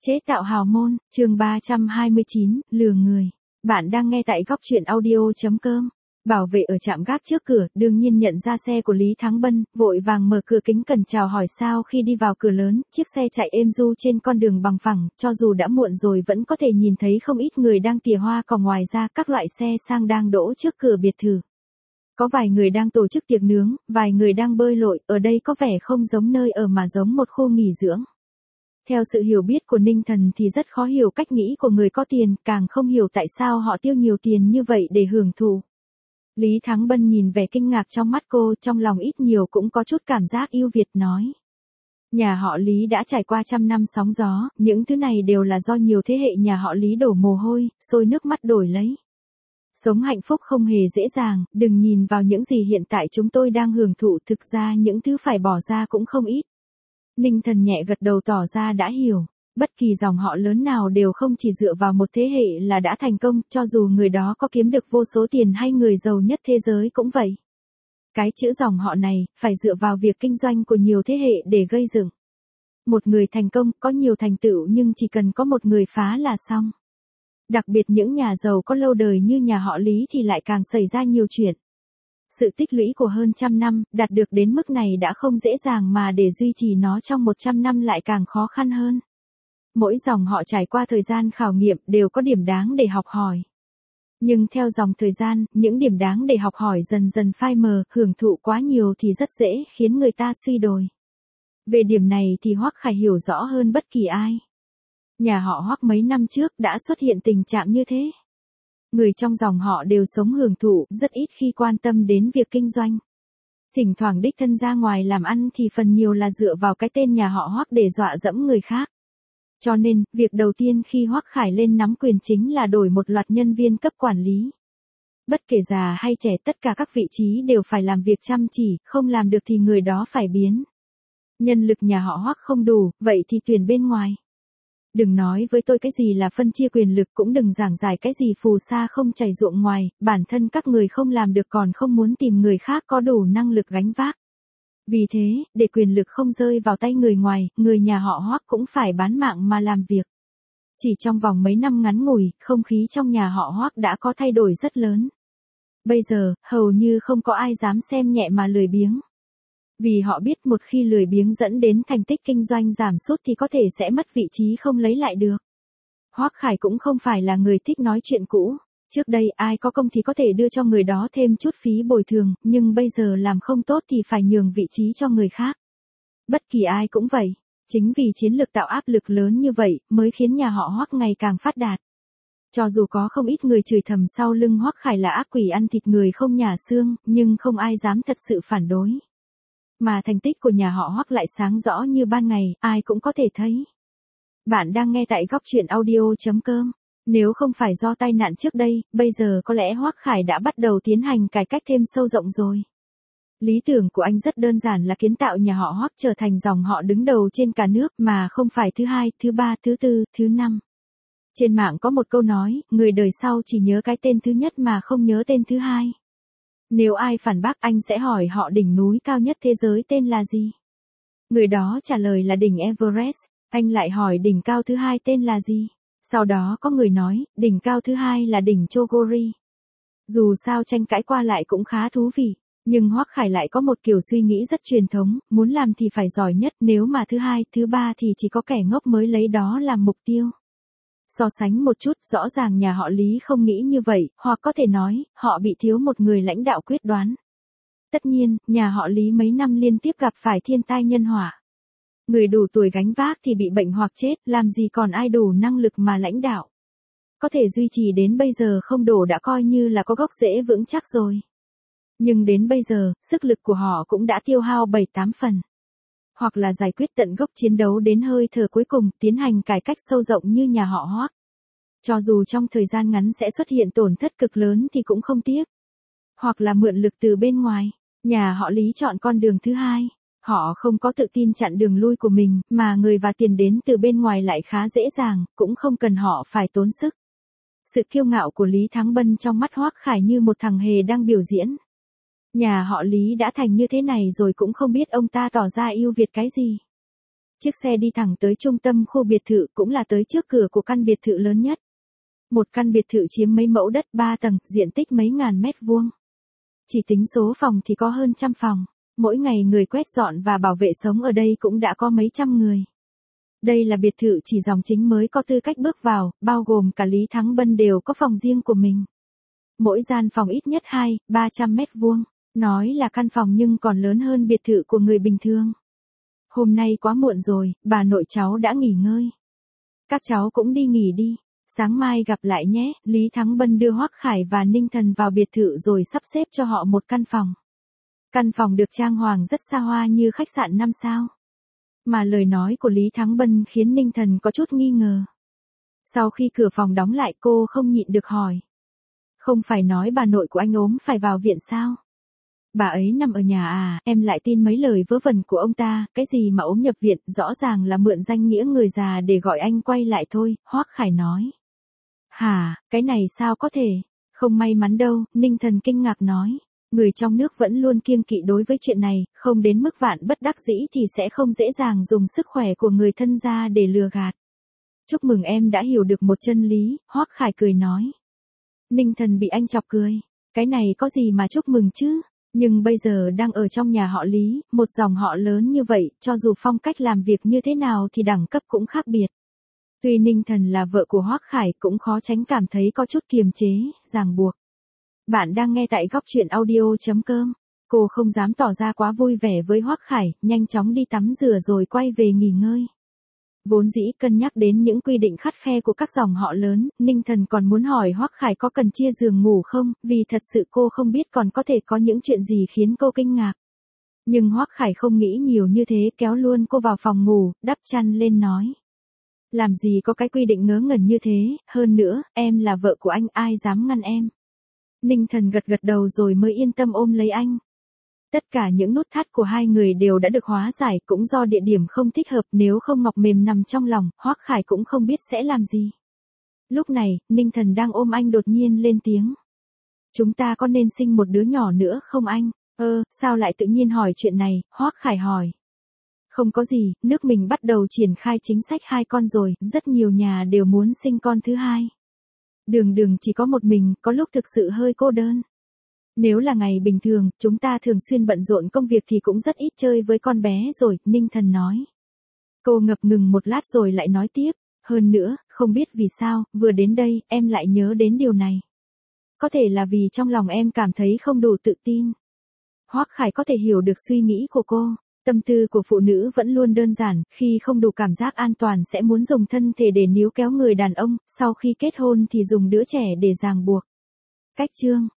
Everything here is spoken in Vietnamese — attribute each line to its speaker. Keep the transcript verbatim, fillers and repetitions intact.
Speaker 1: Chế tạo hào môn, chương ba trăm hai mươi chín, lừa người. Bạn đang nghe tại góc truyện audio.com. Bảo vệ ở trạm gác trước cửa, đương nhiên nhận ra xe của Lý Thắng Bân, vội vàng mở cửa kính cẩn chào hỏi sao khi đi vào cửa lớn, chiếc xe chạy êm du trên con đường bằng phẳng, cho dù đã muộn rồi vẫn có thể nhìn thấy không ít người đang tỉa hoa, còn ngoài ra các loại xe sang đang đỗ trước cửa biệt thự. Có vài người đang tổ chức tiệc nướng, vài người đang bơi lội, ở đây có vẻ không giống nơi ở mà giống một khu nghỉ dưỡng. Theo sự hiểu biết của Ninh Thần thì rất khó hiểu cách nghĩ của người có tiền, càng không hiểu tại sao họ tiêu nhiều tiền như vậy để hưởng thụ. Lý Thắng Bân nhìn vẻ kinh ngạc trong mắt cô, trong lòng ít nhiều cũng có chút cảm giác yêu Việt, nói. Nhà họ Lý đã trải qua trăm năm sóng gió, những thứ này đều là do nhiều thế hệ nhà họ Lý đổ mồ hôi, sôi nước mắt đổi lấy. Sống hạnh phúc không hề dễ dàng, đừng nhìn vào những gì hiện tại chúng tôi đang hưởng thụ, thực ra những thứ phải bỏ ra cũng không ít. Ninh Thần nhẹ gật đầu tỏ ra đã hiểu. Bất kỳ dòng họ lớn nào đều không chỉ dựa vào một thế hệ là đã thành công, cho dù người đó có kiếm được vô số tiền hay người giàu nhất thế giới cũng vậy. Cái chữ dòng họ này, phải dựa vào việc kinh doanh của nhiều thế hệ để gây dựng. Một người thành công, có nhiều thành tựu nhưng chỉ cần có một người phá là xong. Đặc biệt những nhà giàu có lâu đời như nhà họ Lý thì lại càng xảy ra nhiều chuyện. Sự tích lũy của hơn trăm năm, đạt được đến mức này đã không dễ dàng mà để duy trì nó trong một trăm năm lại càng khó khăn hơn. Mỗi dòng họ trải qua thời gian khảo nghiệm đều có điểm đáng để học hỏi. Nhưng theo dòng thời gian, những điểm đáng để học hỏi dần dần phai mờ, hưởng thụ quá nhiều thì rất dễ khiến người ta suy đồi. Về điểm này thì Hoắc Khải hiểu rõ hơn bất kỳ ai. Nhà họ Hoắc mấy năm trước đã xuất hiện tình trạng như thế. Người trong dòng họ đều sống hưởng thụ, rất ít khi quan tâm đến việc kinh doanh. Thỉnh thoảng đích thân ra ngoài làm ăn thì phần nhiều là dựa vào cái tên nhà họ Hoắc để dọa dẫm người khác. Cho nên, việc đầu tiên khi Hoắc Khải lên nắm quyền chính là đổi một loạt nhân viên cấp quản lý. Bất kể già hay trẻ, tất cả các vị trí đều phải làm việc chăm chỉ, không làm được thì người đó phải biến. Nhân lực nhà họ Hoắc không đủ, vậy thì tuyển bên ngoài. Đừng nói với tôi cái gì là phân chia quyền lực, cũng đừng giảng giải cái gì phù sa không chảy ruộng ngoài, bản thân các người không làm được còn không muốn tìm người khác có đủ năng lực gánh vác. Vì thế, để quyền lực không rơi vào tay người ngoài, người nhà họ Hoắc cũng phải bán mạng mà làm việc. Chỉ trong vòng mấy năm ngắn ngủi, không khí trong nhà họ Hoắc đã có thay đổi rất lớn. Bây giờ, hầu như không có ai dám xem nhẹ mà lười biếng. Vì họ biết một khi lười biếng dẫn đến thành tích kinh doanh giảm sút thì có thể sẽ mất vị trí không lấy lại được. Hoắc Khải cũng không phải là người thích nói chuyện cũ. Trước đây ai có công thì có thể đưa cho người đó thêm chút phí bồi thường, nhưng bây giờ làm không tốt thì phải nhường vị trí cho người khác. Bất kỳ ai cũng vậy. Chính vì chiến lược tạo áp lực lớn như vậy mới khiến nhà họ Hoắc ngày càng phát đạt. Cho dù có không ít người chửi thầm sau lưng Hoắc Khải là ác quỷ ăn thịt người không nhả xương, nhưng không ai dám thật sự phản đối. Mà thành tích của nhà họ Hoắc lại sáng rõ như ban ngày, ai cũng có thể thấy. Bạn đang nghe tại góc truyện audio.com. Nếu không phải do tai nạn trước đây, bây giờ có lẽ Hoắc Khải đã bắt đầu tiến hành cải cách thêm sâu rộng rồi. Lý tưởng của anh rất đơn giản là kiến tạo nhà họ Hoắc trở thành dòng họ đứng đầu trên cả nước mà không phải thứ hai, thứ ba, thứ tư, thứ năm. Trên mạng có một câu nói, người đời sau chỉ nhớ cái tên thứ nhất mà không nhớ tên thứ hai. Nếu ai phản bác anh sẽ hỏi họ đỉnh núi cao nhất thế giới tên là gì? Người đó trả lời là đỉnh Everest, anh lại hỏi đỉnh cao thứ hai tên là gì? Sau đó có người nói, đỉnh cao thứ hai là đỉnh Chogori. Dù sao tranh cãi qua lại cũng khá thú vị, nhưng Hoắc Khải lại có một kiểu suy nghĩ rất truyền thống, muốn làm thì phải giỏi nhất, nếu mà thứ hai, thứ ba thì chỉ có kẻ ngốc mới lấy đó làm mục tiêu. So sánh một chút, rõ ràng nhà họ Lý không nghĩ như vậy, hoặc có thể nói, họ bị thiếu một người lãnh đạo quyết đoán. Tất nhiên, nhà họ Lý mấy năm liên tiếp gặp phải thiên tai nhân họa. Người đủ tuổi gánh vác thì bị bệnh hoặc chết, làm gì còn ai đủ năng lực mà lãnh đạo. Có thể duy trì đến bây giờ không đổ đã coi như là có gốc rễ vững chắc rồi. Nhưng đến bây giờ, sức lực của họ cũng đã tiêu hao bảy tám phần. Hoặc là giải quyết tận gốc chiến đấu đến hơi thở cuối cùng, tiến hành cải cách sâu rộng như nhà họ Hoắc. Cho dù trong thời gian ngắn sẽ xuất hiện tổn thất cực lớn thì cũng không tiếc. Hoặc là mượn lực từ bên ngoài, nhà họ Lý chọn con đường thứ hai. Họ không có tự tin chặn đường lui của mình, mà người và tiền đến từ bên ngoài lại khá dễ dàng, cũng không cần họ phải tốn sức. Sự kiêu ngạo của Lý Thắng Bân trong mắt Hoắc Khải như một thằng hề đang biểu diễn. Nhà họ Lý đã thành như thế này rồi cũng không biết ông ta tỏ ra yêu Việt cái gì. Chiếc xe đi thẳng tới trung tâm khu biệt thự, cũng là tới trước cửa của căn biệt thự lớn nhất. Một căn biệt thự chiếm mấy mẫu đất ba tầng, diện tích mấy ngàn mét vuông. Chỉ tính số phòng thì có hơn trăm phòng. Mỗi ngày người quét dọn và bảo vệ sống ở đây cũng đã có mấy trăm người. Đây là biệt thự chỉ dòng chính mới có tư cách bước vào, bao gồm cả Lý Thắng Bân đều có phòng riêng của mình. Mỗi gian phòng ít nhất hai, ba trăm mét vuông. Nói là căn phòng nhưng còn lớn hơn biệt thự của người bình thường. Hôm nay quá muộn rồi, bà nội cháu đã nghỉ ngơi. Các cháu cũng đi nghỉ đi. Sáng mai gặp lại nhé. Lý Thắng Bân đưa Hoắc Khải và Ninh Thần vào biệt thự rồi sắp xếp cho họ một căn phòng. Căn phòng được trang hoàng rất xa hoa như khách sạn năm sao. Mà lời nói của Lý Thắng Bân khiến Ninh Thần có chút nghi ngờ. Sau khi cửa phòng đóng lại cô không nhịn được hỏi. Không phải nói bà nội của anh ốm phải vào viện sao? Bà ấy nằm ở nhà à, em lại tin mấy lời vớ vẩn của ông ta, cái gì mà ốm nhập viện, rõ ràng là mượn danh nghĩa người già để gọi anh quay lại thôi, Hoắc Khải nói. Hả, cái này sao có thể? Không may mắn đâu, Ninh Thần kinh ngạc nói. Người trong nước vẫn luôn kiêng kỵ đối với chuyện này, không đến mức vạn bất đắc dĩ thì sẽ không dễ dàng dùng sức khỏe của người thân ra để lừa gạt. Chúc mừng em đã hiểu được một chân lý, Hoắc Khải cười nói. Ninh Thần bị anh chọc cười. Cái này có gì mà chúc mừng chứ? Nhưng bây giờ đang ở trong nhà họ Lý, một dòng họ lớn như vậy, cho dù phong cách làm việc như thế nào thì đẳng cấp cũng khác biệt. Tuy Ninh Thần là vợ của Hoắc Khải cũng khó tránh cảm thấy có chút kiềm chế, ràng buộc. Bạn đang nghe tại góc truyện audio chấm com. Cô không dám tỏ ra quá vui vẻ với Hoắc Khải, nhanh chóng đi tắm rửa rồi quay về nghỉ ngơi. Vốn dĩ cân nhắc đến những quy định khắt khe của các dòng họ lớn, Ninh Thần còn muốn hỏi Hoắc Khải có cần chia giường ngủ không, vì thật sự cô không biết còn có thể có những chuyện gì khiến cô kinh ngạc. Nhưng Hoắc Khải không nghĩ nhiều như thế, kéo luôn cô vào phòng ngủ, đắp chăn lên nói. Làm gì có cái quy định ngớ ngẩn như thế, hơn nữa, em là vợ của anh, ai dám ngăn em. Ninh Thần gật gật đầu rồi mới yên tâm ôm lấy anh. Tất cả những nút thắt của hai người đều đã được hóa giải, cũng do địa điểm không thích hợp, nếu không ngọc mềm nằm trong lòng, Hoắc Khải cũng không biết sẽ làm gì. Lúc này, Ninh Thần đang ôm anh đột nhiên lên tiếng. Chúng ta có nên sinh một đứa nhỏ nữa không anh? Ơ, sao lại tự nhiên hỏi chuyện này, Hoắc Khải hỏi. Không có gì, nước mình bắt đầu triển khai chính sách hai con rồi, rất nhiều nhà đều muốn sinh con thứ hai. Đường Đường chỉ có một mình, có lúc thực sự hơi cô đơn. Nếu là ngày bình thường, chúng ta thường xuyên bận rộn công việc thì cũng rất ít chơi với con bé rồi, Ninh Thần nói. Cô ngập ngừng một lát rồi lại nói tiếp, hơn nữa, không biết vì sao, vừa đến đây, em lại nhớ đến điều này. Có thể là vì trong lòng em cảm thấy không đủ tự tin. Hoắc Khải có thể hiểu được suy nghĩ của cô. Tâm tư của phụ nữ vẫn luôn đơn giản, khi không đủ cảm giác an toàn sẽ muốn dùng thân thể để níu kéo người đàn ông, sau khi kết hôn thì dùng đứa trẻ để ràng buộc. Cách chương